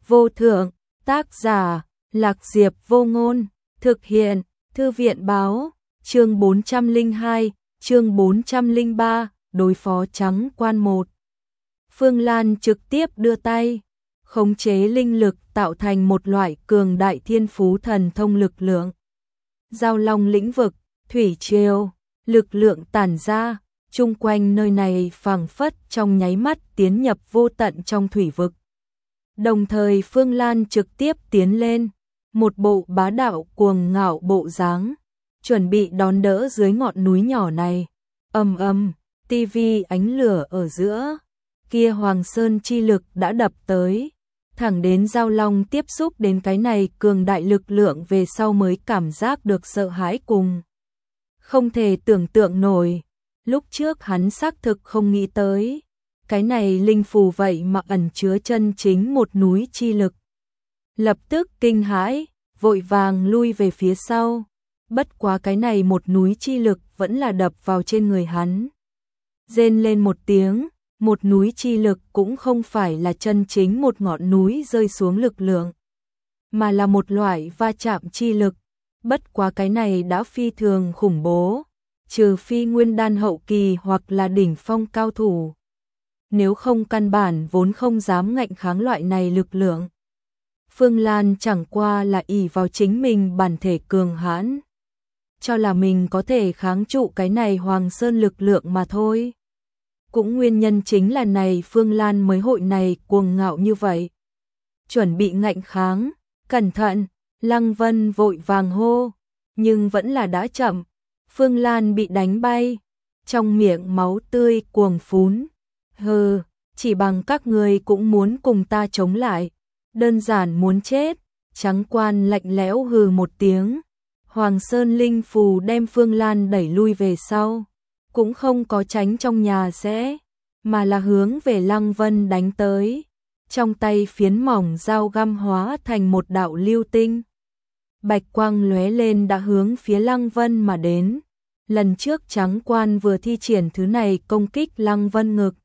vô thượng, tác giả, Lạc Diệp Vô Ngôn, thực hiện, Thư viện báo, chương 402, chương 403, đối phó Trắng Quan 1. Phương Lan trực tiếp đưa tay, khống chế linh lực tạo thành một loại cường đại thiên phú thần thông lực lượng. Giao long lĩnh vực, thủy triều, lực lượng tản ra, chung quanh nơi này phảng phất trong nháy mắt tiến nhập vô tận trong thủy vực. Đồng thời Phương Lan trực tiếp tiến lên, một bộ bá đạo cuồng ngạo bộ dáng, chuẩn bị đón đỡ dưới ngọn núi nhỏ này. Ầm ầm, tivi ánh lửa ở giữa, kia Hoàng Sơn chi lực đã đập tới, thẳng đến Giao Long tiếp xúc đến cái này cường đại lực lượng về sau mới cảm giác được sợ hãi cùng không thể tưởng tượng nổi. Lúc trước hắn xác thực không nghĩ tới, cái này linh phù vậy mà ẩn chứa chân chính một núi chi lực. Lập tức kinh hãi, vội vàng lui về phía sau. Bất quá cái này một núi chi lực vẫn là đập vào trên người hắn. Rên lên một tiếng, một núi chi lực cũng không phải là chân chính một ngọn núi rơi xuống lực lượng, mà là một loại va chạm chi lực. Bất quá cái này đã phi thường khủng bố, trừ phi nguyên đan hậu kỳ hoặc là đỉnh phong cao thủ. Nếu không căn bản vốn không dám ngạnh kháng loại này lực lượng. Phương Lan chẳng qua là ỷ vào chính mình bản thể cường hãn, cho là mình có thể kháng trụ cái này Hoàng Sơn lực lượng mà thôi. Cũng nguyên nhân chính là này Phương Lan mới hội này cuồng ngạo như vậy. Chuẩn bị ngạnh kháng, cẩn thận, Lăng Vân vội vàng hô, nhưng vẫn là đã chậm. Phương Lan bị đánh bay, trong miệng máu tươi cuồng phún. Hừ, chỉ bằng các người cũng muốn cùng ta chống lại, đơn giản muốn chết. Trắng Quan lạnh lẽo hừ một tiếng. Hoàng Sơn linh phù đem Phương Lan đẩy lui về sau, cũng không có tránh trong nhà sẽ, mà là hướng về Lăng Vân đánh tới. Trong tay phiến mỏng dao găm hóa thành một đạo lưu tinh, bạch quang lóe lên đã hướng phía Lăng Vân mà đến. Lần trước Trắng Quan vừa thi triển thứ này công kích Lăng Vân ngực,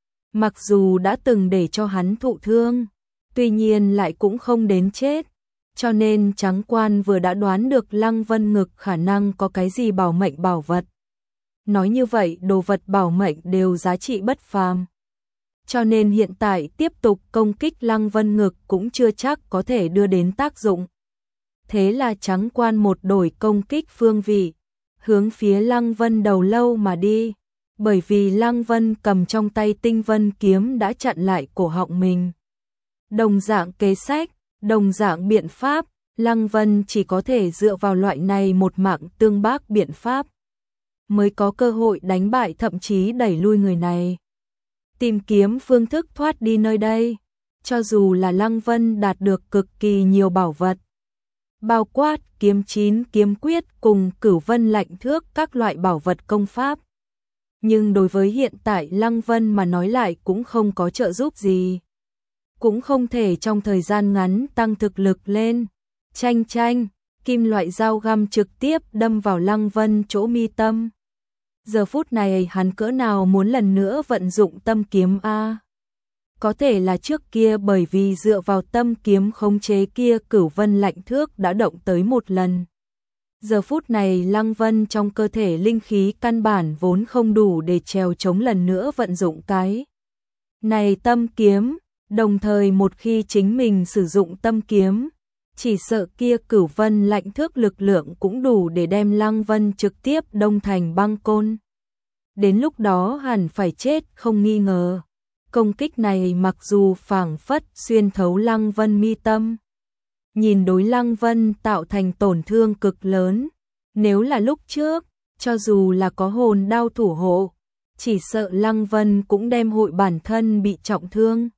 mặc dù đã từng để cho hắn thụ thương, tuy nhiên lại cũng không đến chết, cho nên Trắng Quan vừa đã đoán được Lăng Vân ngực khả năng có cái gì bảo mệnh bảo vật. Nói như vậy đồ vật bảo mệnh đều giá trị bất phàm, cho nên hiện tại tiếp tục công kích Lăng Vân ngực cũng chưa chắc có thể đưa đến tác dụng. Thế là Trắng Quan một đổi công kích phương vị, hướng phía Lăng Vân đầu lâu mà đi. Bởi vì Lăng Vân cầm trong tay Tinh Vân kiếm đã chặn lại cổ họng mình. Đồng dạng kế sách, đồng dạng biện pháp, Lăng Vân chỉ có thể dựa vào loại này một mạng tương bác biện pháp mới có cơ hội đánh bại thậm chí đẩy lui người này. Tìm kiếm phương thức thoát đi nơi đây, cho dù là Lăng Vân đạt được cực kỳ nhiều bảo vật, bao quát kiếm 9 kiếm quyết cùng Cửu Vân lạnh thước các loại bảo vật công pháp. Nhưng đối với hiện tại Lăng Vân mà nói lại cũng không có trợ giúp gì. Cũng không thể trong thời gian ngắn tăng thực lực lên. Chanh chanh, kim loại dao găm trực tiếp đâm vào Lăng Vân chỗ mi tâm. Giờ phút này hắn cỡ nào muốn lần nữa vận dụng tâm kiếm a. Có thể là trước kia bởi vì dựa vào tâm kiếm khống chế kia Cửu Vân lạnh thước đã động tới một lần. Giờ phút này Lăng Vân trong cơ thể linh khí căn bản vốn không đủ để trèo chống lần nữa vận dụng cái này tâm kiếm, đồng thời một khi chính mình sử dụng tâm kiếm, chỉ sợ kia Cửu Vân lạnh thước lực lượng cũng đủ để đem Lăng Vân trực tiếp đông thành băng côn. Đến lúc đó hẳn phải chết không nghi ngờ. Công kích này mặc dù phảng phất xuyên thấu Lăng Vân mi tâm, nhìn đối Lăng Vân tạo thành tổn thương cực lớn. Nếu là lúc trước, cho dù là có hồn đao thủ hộ, chỉ sợ Lăng Vân cũng đem hội bản thân bị trọng thương.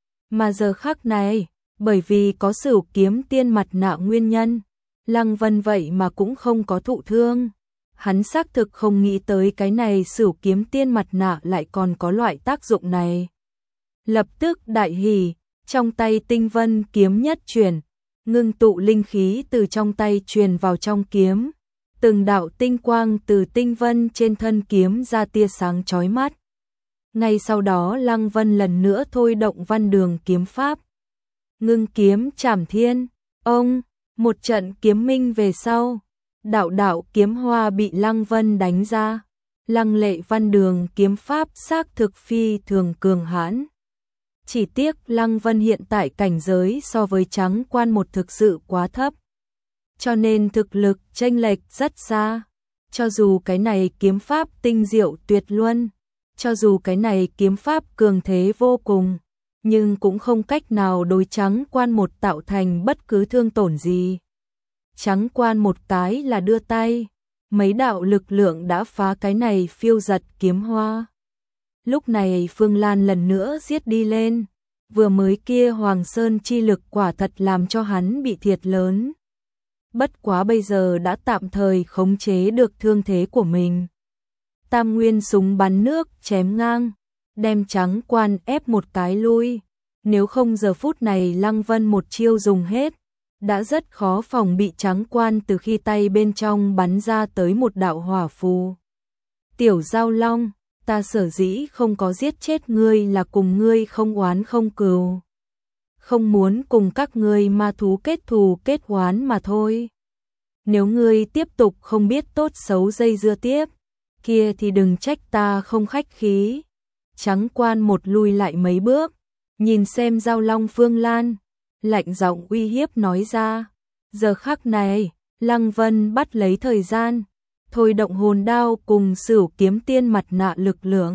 Mà giờ khắc này, bởi vì có Sửu kiếm tiên mặt nạ nguyên nhân, Lăng Vân vậy mà cũng không có thụ thương. Hắn xác thực không nghĩ tới cái này Sửu kiếm tiên mặt nạ lại còn có loại tác dụng này. Lập tức đại hỉ, trong tay Tinh Vân kiếm nhất chuyển, ngưng tụ linh khí từ trong tay truyền vào trong kiếm. Từng đạo tinh quang từ Tinh Vân trên thân kiếm ra tia sáng chói mắt. Ngay sau đó Lăng Vân lần nữa thôi động Văn Đường kiếm pháp. ngưng kiếm trảm thiên. Ông, một trận kiếm minh về sau, đạo đạo kiếm hoa bị Lăng Vân đánh ra. Lăng Lệ Văn đường kiếm pháp xác thực phi thường cường hãn. Chỉ tiếc Lăng Vân hiện tại cảnh giới so với Trắng Quan một thực sự quá thấp. Cho nên thực lực chênh lệch rất xa. Cho dù cái này kiếm pháp tinh diệu tuyệt luân, cho dù cái này kiếm pháp cường thế vô cùng, nhưng cũng không cách nào đối Trắng Quan một tạo thành bất cứ thương tổn gì. Trắng Quan một cái là đưa tay, mấy đạo lực lượng đã phá cái này phiêu giật kiếm hoa. Lúc này Phương Lan lần nữa giết đi lên, vừa mới kia Hoàng Sơn chi lực quả thật làm cho hắn bị thiệt lớn. Bất quá bây giờ đã tạm thời khống chế được thương thế của mình. Tam nguyên súng bắn nước chém ngang, đem Trắng Quan ép một cái lui. Nếu không giờ phút này Lăng Vân một chiêu dùng hết, đã rất khó phòng bị Trắng Quan từ khi tay bên trong bắn ra tới một đạo hỏa phù. Tiểu Giao Long, ta sở dĩ không có giết chết ngươi là cùng ngươi không oán không cừu. Không muốn cùng các ngươi ma thú kết thù kết oán mà thôi. Nếu ngươi tiếp tục không biết tốt xấu dây dưa tiếp, kia thì đừng trách ta không khách khí. Trắng Quan một lui lại mấy bước, nhìn xem Giao Long Phương Lan, lạnh giọng uy hiếp nói ra. Giờ khắc này, Lăng Vân bắt lấy thời gian, thôi động hồn đao cùng Sửu Kiếm Tiên mặt nạ lực lượng,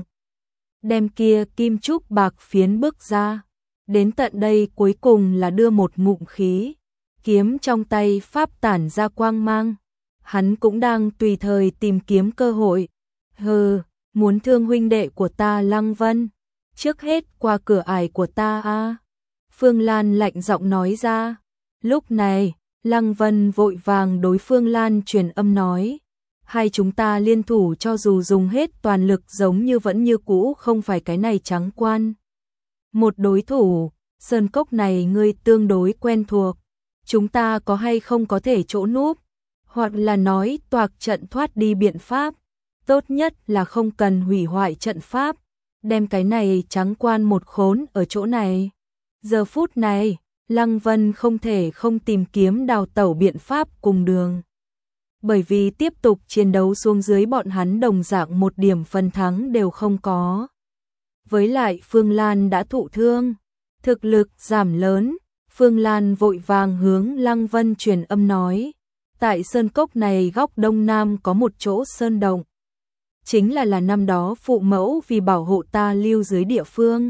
đem kia kim trúc bạc phiến bước ra. Đến tận đây cuối cùng là đưa một ngụm khí, kiếm trong tay pháp tản ra quang mang. Hắn cũng đang tùy thời tìm kiếm cơ hội. Hừ, muốn thương huynh đệ của ta Lăng Vân, trước hết qua cửa ải của ta a. Phương Lan lạnh giọng nói ra. Lúc này, Lăng Vân vội vàng đối Phương Lan truyền âm nói, hai chúng ta liên thủ cho dù dùng hết toàn lực giống như vẫn như cũ không phải cái này Trắng Quan một đối thủ. Sơn cốc này ngươi tương đối quen thuộc, chúng ta có hay không có thể chỗ núp, hoặc là nói toạc trận thoát đi biện pháp. Tốt nhất là không cần hủy hoại trận pháp, đem cái này Trắng Quan một khốn ở chỗ này. Giờ phút này, Lăng Vân không thể không tìm kiếm đào tẩu biện pháp cùng đường. Bởi vì tiếp tục chiến đấu xuống dưới bọn hắn đồng dạng một điểm phần thắng đều không có. Với lại Phương Lan đã thụ thương, thực lực giảm lớn, Phương Lan vội vàng hướng Lăng Vân truyền âm nói, tại sơn cốc này góc đông nam có một chỗ sơn động, chính là năm đó phụ mẫu vì bảo hộ ta lưu dưới địa phương.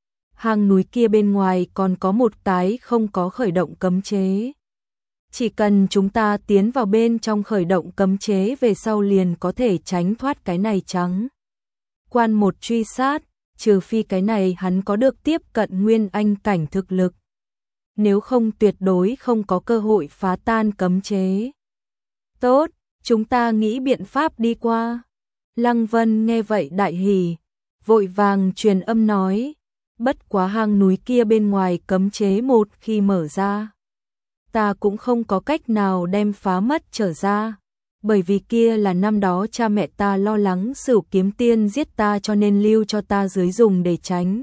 Hang núi kia bên ngoài còn có một cái không có khởi động cấm chế. Chỉ cần chúng ta tiến vào bên trong khởi động cấm chế về sau liền có thể tránh thoát cái này Trắng Quan một truy sát, trừ phi cái này hắn có được tiếp cận nguyên anh cảnh thực lực. Nếu không tuyệt đối không có cơ hội phá tan cấm chế. Tốt, chúng ta nghĩ biện pháp đi qua. Lăng Vân nghe vậy đại hỉ, vội vàng truyền âm nói, bất quá hang núi kia bên ngoài cấm chế một khi mở ra, ta cũng không có cách nào đem phá mất trở ra, bởi vì kia là năm đó cha mẹ ta lo lắng Sửu Kiếm Tiên giết ta cho nên lưu cho ta dưới dùng để tránh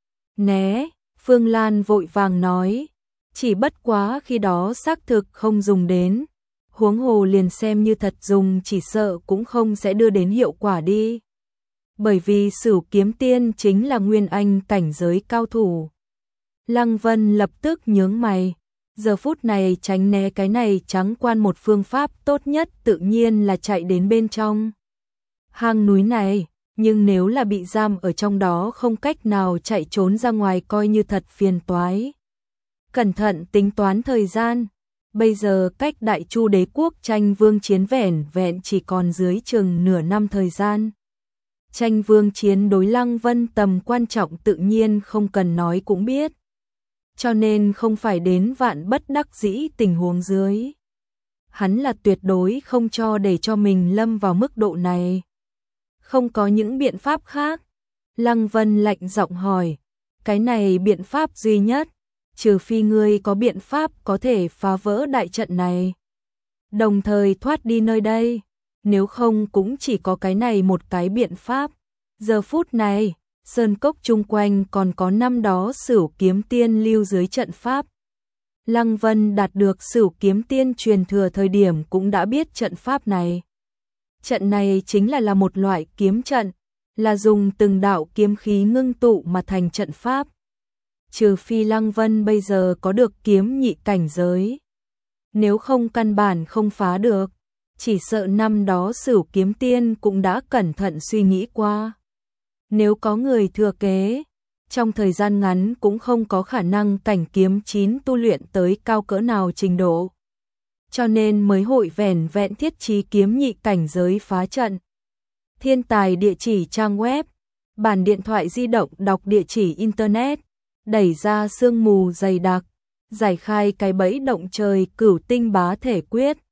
né. Phương Lan vội vàng nói, chỉ bất quá khi đó xác thực không dùng đến, huống hồ liền xem như thật dùng chỉ sợ cũng không sẽ đưa đến hiệu quả đi. Bởi vì Sửu Kiếm Tiên chính là nguyên anh cảnh giới cao thủ. Lăng Vân lập tức nhướng mày, giờ phút này tránh né cái này Trắng Quan một phương pháp tốt nhất tự nhiên là chạy đến bên trong hang núi này, nhưng nếu là bị giam ở trong đó không cách nào chạy trốn ra ngoài coi như thật phiền toái. Cẩn thận tính toán thời gian, bây giờ cách Đại Chu đế quốc tranh vương chiến vẻn vẹn chỉ còn dưới chừng nửa năm thời gian. Tranh vương chiến đối Lăng Vân tầm quan trọng tự nhiên không cần nói cũng biết. Cho nên không phải đến vạn bất đắc dĩ tình huống dưới, hắn là tuyệt đối không cho để cho mình lâm vào mức độ này. Không có những biện pháp khác. Lăng Vân lạnh giọng hỏi, cái này biện pháp duy nhất, trừ phi ngươi có biện pháp có thể phá vỡ đại trận này, đồng thời thoát đi nơi đây, nếu không cũng chỉ có cái này một cái biện pháp. Giờ phút này, sơn cốc chung quanh còn có năm đó Sửu Kiếm Tiên lưu dưới trận pháp, Lăng Vân đạt được Sửu Kiếm Tiên truyền thừa thời điểm cũng đã biết trận pháp này. Trận này chính là một loại kiếm trận, là dùng từng đạo kiếm khí ngưng tụ mà thành trận pháp. Trừ phi Lăng Vân bây giờ có được kiếm nhị cảnh giới, nếu không căn bản không phá được. Chỉ sợ năm đó Sửu Kiếm Tiên cũng đã cẩn thận suy nghĩ qua. Nếu có người thừa kế, trong thời gian ngắn cũng không có khả năng cảnh kiếm 9 tu luyện tới cao cỡ nào trình độ. Cho nên mới hội vẻn vẹn thiết trí kiếm nhị cảnh giới phá trận. Thiên tài địa chỉ trang web, bản điện thoại di động đọc địa chỉ internet, đẩy ra sương mù dày đặc, giải khai cái bẫy động trời Cửu Tinh Bá Thể Quyết.